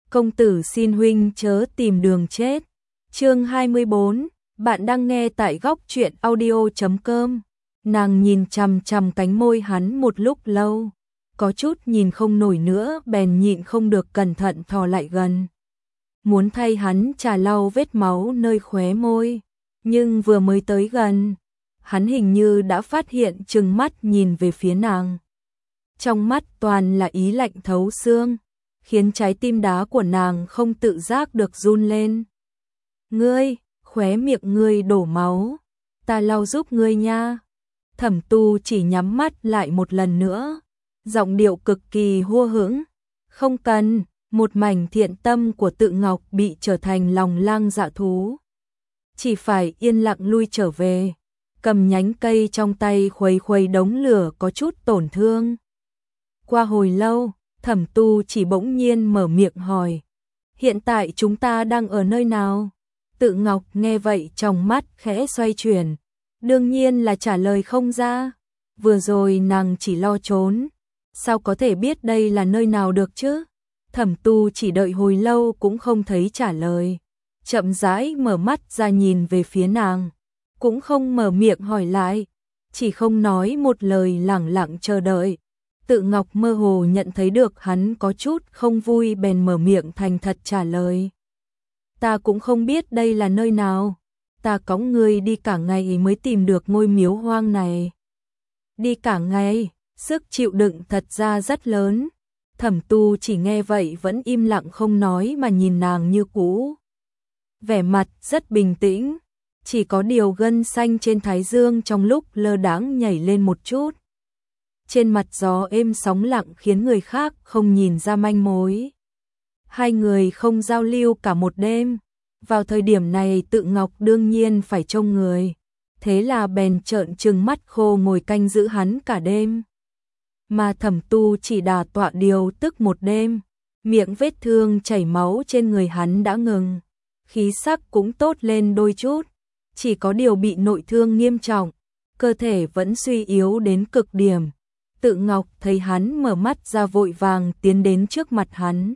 công tử xin huynh chớ tìm đường chết. Chương 24, bạn đang nghe tại góc truyện audio.com. Nàng nhìn chằm chằm cánh môi hắn một lúc lâu, có chút nhìn không nổi nữa, bèn nhịn không được cẩn thận thò lại gần. Muốn thay hắn chà lau vết máu nơi khóe môi, nhưng vừa mới tới gần, hắn hình như đã phát hiện, trừng mắt nhìn về phía nàng. Trong mắt toàn là ý lạnh thấu xương, khiến trái tim đá của nàng không tự giác được run lên. Ngươi, khóe miệng ngươi đổ máu, ta lau giúp ngươi nha. Thẩm Tu chỉ nhắm mắt lại một lần nữa, giọng điệu cực kỳ hua hững. Không cần, một mảnh thiện tâm của Tự Ngọc bị trở thành lòng lang dạ thú. Chỉ phải yên lặng lui trở về, cầm nhánh cây trong tay khuấy khuấy đống lửa có chút tổn thương. Qua hồi lâu, Thẩm Tu chỉ bỗng nhiên mở miệng hỏi, hiện tại chúng ta đang ở nơi nào? Tự Ngọc nghe vậy trong mắt khẽ xoay chuyển, đương nhiên là trả lời không ra. Vừa rồi nàng chỉ lo trốn, sao có thể biết đây là nơi nào được chứ? Thẩm Tu chỉ đợi hồi lâu cũng không thấy trả lời, chậm rãi mở mắt ra nhìn về phía nàng, cũng không mở miệng hỏi lại, chỉ không nói một lời, lẳng lặng chờ đợi. Tự Ngọc mơ hồ nhận thấy được hắn có chút không vui, bèn mở miệng thành thật trả lời. Ta cũng không biết đây là nơi nào, ta cõng ngươi đi cả ngày mới tìm được ngôi miếu hoang này. Đi cả ngày, sức chịu đựng thật ra rất lớn. Thẩm Tu chỉ nghe vậy vẫn im lặng không nói mà nhìn nàng như cũ. Vẻ mặt rất bình tĩnh, chỉ có điều gân xanh trên thái dương trong lúc lơ đãng nhảy lên một chút. Trên mặt gió êm sóng lặng khiến người khác không nhìn ra manh mối. Hai người không giao lưu cả một đêm. Vào thời điểm này Tự Ngọc đương nhiên phải trông người, thế là bèn trợn trừng mắt khô ngồi canh giữ hắn cả đêm. Mà Thẩm Tu chỉ đà tọa điều tức một đêm, miệng vết thương chảy máu trên người hắn đã ngừng, khí sắc cũng tốt lên đôi chút, chỉ có điều bị nội thương nghiêm trọng, cơ thể vẫn suy yếu đến cực điểm. Tự Ngọc thấy hắn mở mắt ra vội vàng tiến đến trước mặt hắn,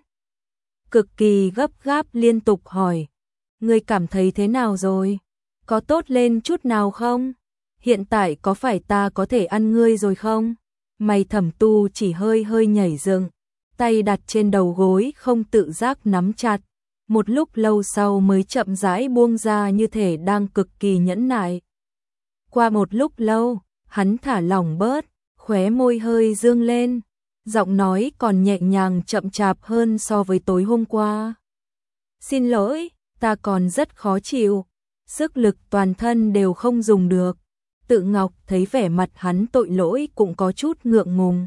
cực kỳ gấp gáp liên tục hỏi, ngươi cảm thấy thế nào rồi? Có tốt lên chút nào không? Hiện tại có phải ta có thể ăn ngươi rồi không? Mày Thẩm Tu chỉ hơi hơi nhảy dựng, tay đặt trên đầu gối không tự giác nắm chặt, một lúc lâu sau mới chậm rãi buông ra như thể đang cực kỳ nhẫn nại. Qua một lúc lâu, hắn thả lỏng bớt, khóe môi hơi dương lên, giọng nói còn nhẹ nhàng chậm chạp hơn so với tối hôm qua. Xin lỗi, ta còn rất khó chịu, sức lực toàn thân đều không dùng được. Tự Ngọc thấy vẻ mặt hắn tội lỗi cũng có chút ngượng ngùng.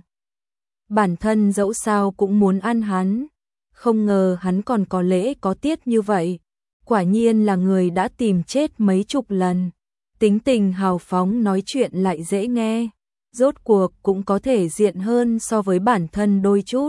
Bản thân dẫu sao cũng muốn ăn hắn, không ngờ hắn còn có lễ có tiết như vậy. Quả nhiên là người đã tìm chết mấy chục lần. Tính tình hào phóng, nói chuyện lại dễ nghe, rốt cuộc cũng có thể diện hơn so với bản thân đôi chút.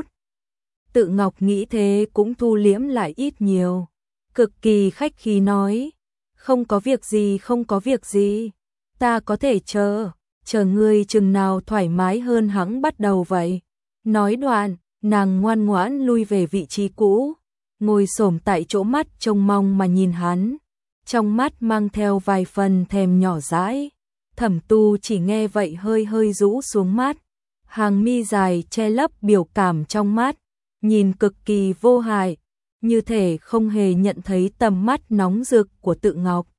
Tự Ngọc nghĩ thế cũng thu liễm lại ít nhiều, cực kỳ khách khí nói, không có việc gì, không có việc gì, ta có thể chờ ngươi chừng nào thoải mái hơn hẵng bắt đầu vậy. Nói đoạn, nàng ngoan ngoãn lui về vị trí cũ, ngồi xổm tại chỗ, mắt trông mong mà nhìn hắn, trong mắt mang theo vài phần thèm nhỏ dãi. Thẩm Tu chỉ nghe vậy hơi hơi rũ xuống mắt, hàng mi dài che lấp biểu cảm trong mắt, nhìn cực kỳ vô hại, như thể không hề nhận thấy tầm mắt nóng rực của Tự Ngọc.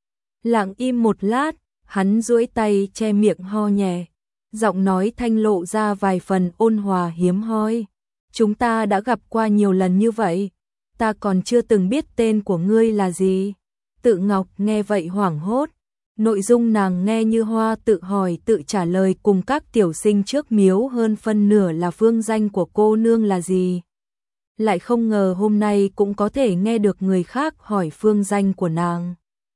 Lặng im một lát, hắn duỗi tay che miệng ho nhẹ, giọng nói thanh lộ ra vài phần ôn hòa hiếm hoi. Chúng ta đã gặp qua nhiều lần như vậy, ta còn chưa từng biết tên của ngươi là gì. Tự Ngọc nghe vậy hoảng hốt, nội dung nàng nghe như hoa, tự hỏi tự trả lời cùng các tiểu sinh trước miếu hơn phân nửa là phương danh của cô nương là gì. Lại không ngờ hôm nay cũng có thể nghe được người khác hỏi phương danh của nàng.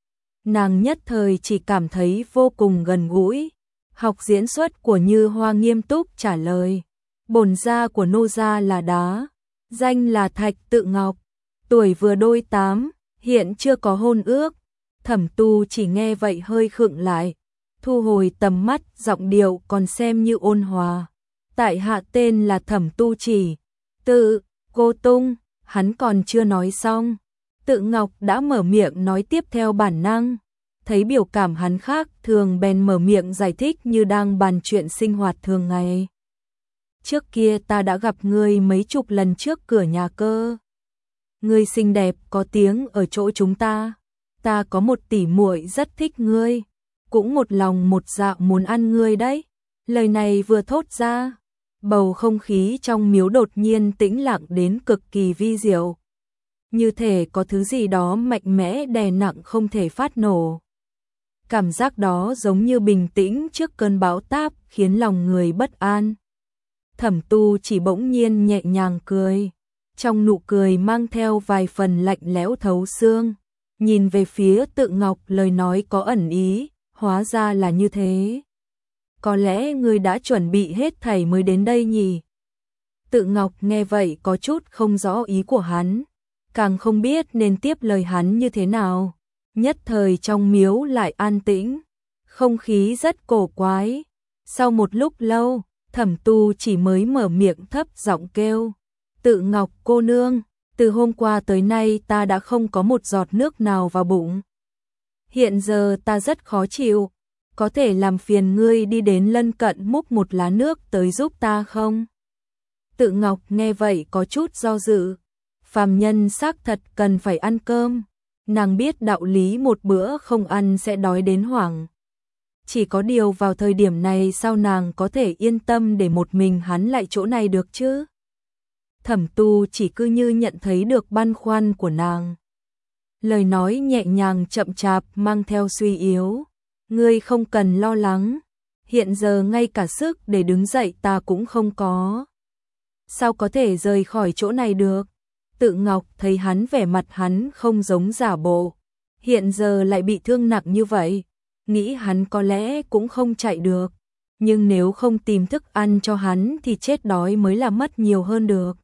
Nàng nhất thời chỉ cảm thấy vô cùng gần gũi. Học diễn xuất của Như Hoa nghiêm túc trả lời, bổn gia của nô gia là Đá, danh là Thạch Tự Ngọc, tuổi vừa đôi 8, hiện chưa có hôn ước. Thẩm Tu chỉ nghe vậy hơi khựng lại, thu hồi tầm mắt, giọng điệu còn xem như ôn hòa. Tại hạ tên là Thẩm Tu Chỉ, tự Cô Tung, Hắn còn chưa nói xong, Tự Ngọc đã mở miệng nói tiếp theo bản năng. Thấy biểu cảm hắn khác thường bèn mở miệng giải thích như đang bàn chuyện sinh hoạt thường ngày. Trước kia ta đã gặp ngươi mấy chục lần trước cửa nhà cơ. Ngươi xinh đẹp có tiếng ở chỗ chúng ta. Ta có một tỷ muội rất thích ngươi, cũng một lòng một dạ muốn ăn ngươi đấy. Lời này vừa thốt ra, bầu không khí trong miếu đột nhiên tĩnh lặng đến cực kỳ vi diệu. Như thể có thứ gì đó mạnh mẽ đè nặng không thể phát nổ. Cảm giác đó giống như bình tĩnh trước cơn bão táp khiến lòng người bất an. Thẩm Tu chỉ bỗng nhiên nhẹ nhàng cười, trong nụ cười mang theo vài phần lạnh lẽo thấu xương. Nhìn về phía Tự Ngọc, lời nói có ẩn ý, hóa ra là như thế. Có lẽ ngươi đã chuẩn bị hết thảy mới đến đây nhỉ? Tự Ngọc nghe vậy có chút không rõ ý của hắn, càng không biết nên tiếp lời hắn như thế nào. Nhất thời trong miếu lại an tĩnh, không khí rất cổ quái. Sau một lúc lâu, Thẩm Tu chỉ mới mở miệng thấp giọng kêu, Tự Ngọc cô nương, từ hôm qua tới nay ta đã không có một giọt nước nào vào bụng. Hiện giờ ta rất khó chịu, có thể làm phiền ngươi đi đến lân cận múc một lá nước tới giúp ta không? Tự Ngọc nghe vậy có chút do dự, phàm nhân xác thật cần phải ăn cơm, nàng biết đạo lý một bữa không ăn sẽ đói đến hoảng. Chỉ có điều vào thời điểm này sao nàng có thể yên tâm để một mình hắn lại chỗ này được chứ? Thẩm Tu chỉ cứ như nhận thấy được băn khoăn của nàng. Lời nói nhẹ nhàng chậm chạp mang theo suy yếu. Ngươi không cần lo lắng, hiện giờ ngay cả sức để đứng dậy ta cũng không có. Sao có thể rời khỏi chỗ này được? Tự Ngọc thấy hắn vẻ mặt hắn không giống giả bộ, hiện giờ lại bị thương nặng như vậy, nghĩ hắn có lẽ cũng không chạy được, nhưng nếu không tìm thức ăn cho hắn thì chết đói mới là mất nhiều hơn được.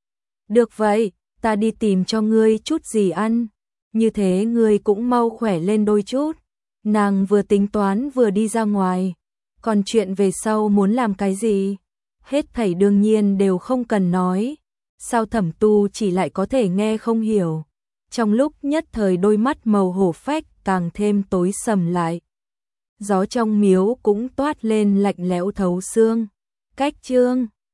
Được vậy, ta đi tìm cho ngươi chút gì ăn, như thế ngươi cũng mau khỏe lên đôi chút. Nàng vừa tính toán vừa đi ra ngoài, còn chuyện về sau muốn làm cái gì, hết thảy đương nhiên đều không cần nói. Sao Thẩm Tu chỉ lại có thể nghe không hiểu? Trong lúc nhất thời đôi mắt màu hổ phách càng thêm tối sầm lại. Gió trong miếu cũng toát lên lạnh lẽo thấu xương. Cách chương